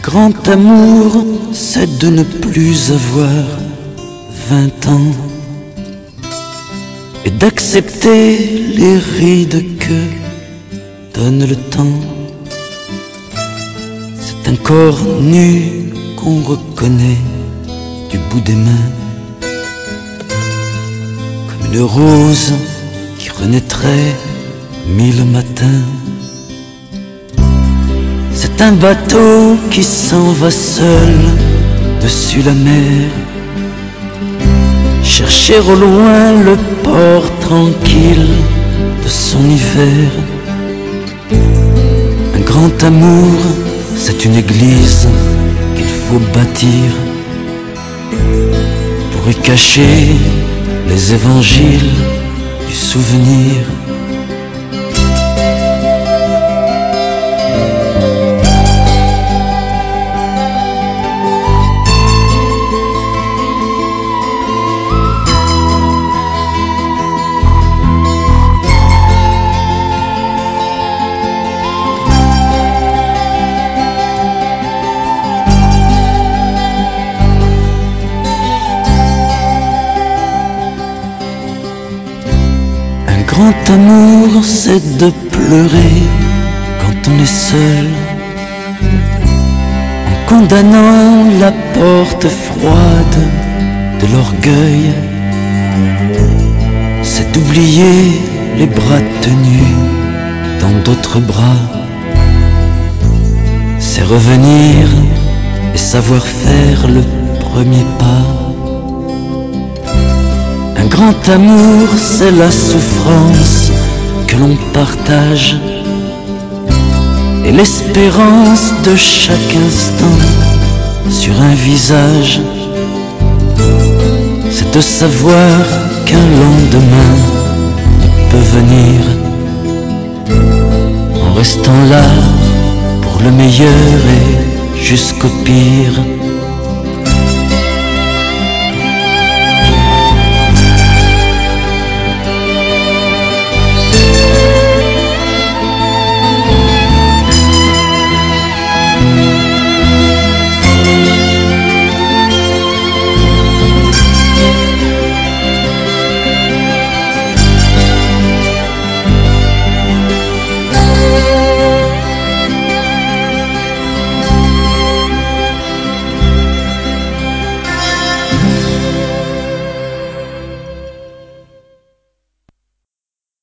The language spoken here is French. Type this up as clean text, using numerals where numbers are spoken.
grand amour, c'est de ne plus avoir 20 ans et d'accepter les rides que donne le temps. C'est un corps nu qu'on reconnaît du bout des mains, comme une rose qui renaîtrait 1000 matins. C'est un bateau qui s'en va seul dessus la mer, chercher au loin le port tranquille de son hiver. Un grand amour, c'est une église qu'il faut bâtir pour y cacher les évangiles du souvenir. Un grand amour, c'est de pleurer quand on est seul, en condamnant la porte froide de l'orgueil. C'est d'oublier les bras tenus dans d'autres bras. C'est revenir et savoir faire le premier pas. Un grand amour, c'est la souffrance que l'on partage et l'espérance de chaque instant sur un visage. C'est de savoir qu'un lendemain ne peut venir en restant là pour le meilleur et jusqu'au pire.